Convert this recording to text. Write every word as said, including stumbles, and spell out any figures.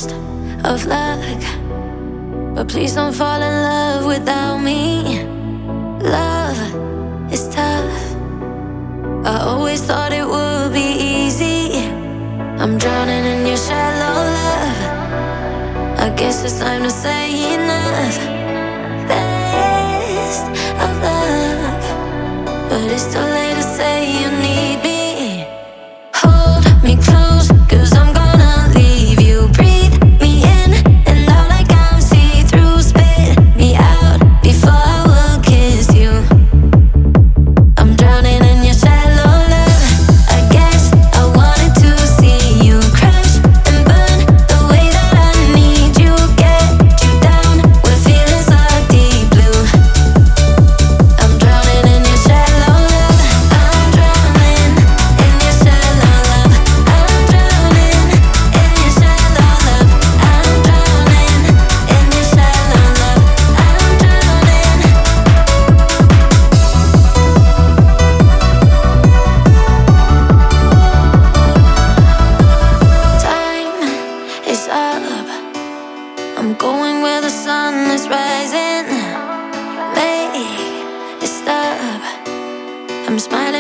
test of luck, but please don't fall in love without me. Love is tough. I always thought it would be easy. I'm drowning in your shallow love. I guess it's time to say enough. Best of luck, but it's too late to say you need me. Hold me close, cause I'm gonna leave you. Breathe me in and out like I'm see-through. Spit me out before I will kiss you. I'm drowning in your shallow love. I guess I wanted to see you crash and burn the way that I need you. Get you down where feelings are deep blue. I'm drowning in your shallow love. I'm drowning in your shallow love. I'm drowning in your shallow love. I'm drowning in your shallow love. I'm drowning. Time is up. I'm going where the sun is rising. Make it stop. I'm smiling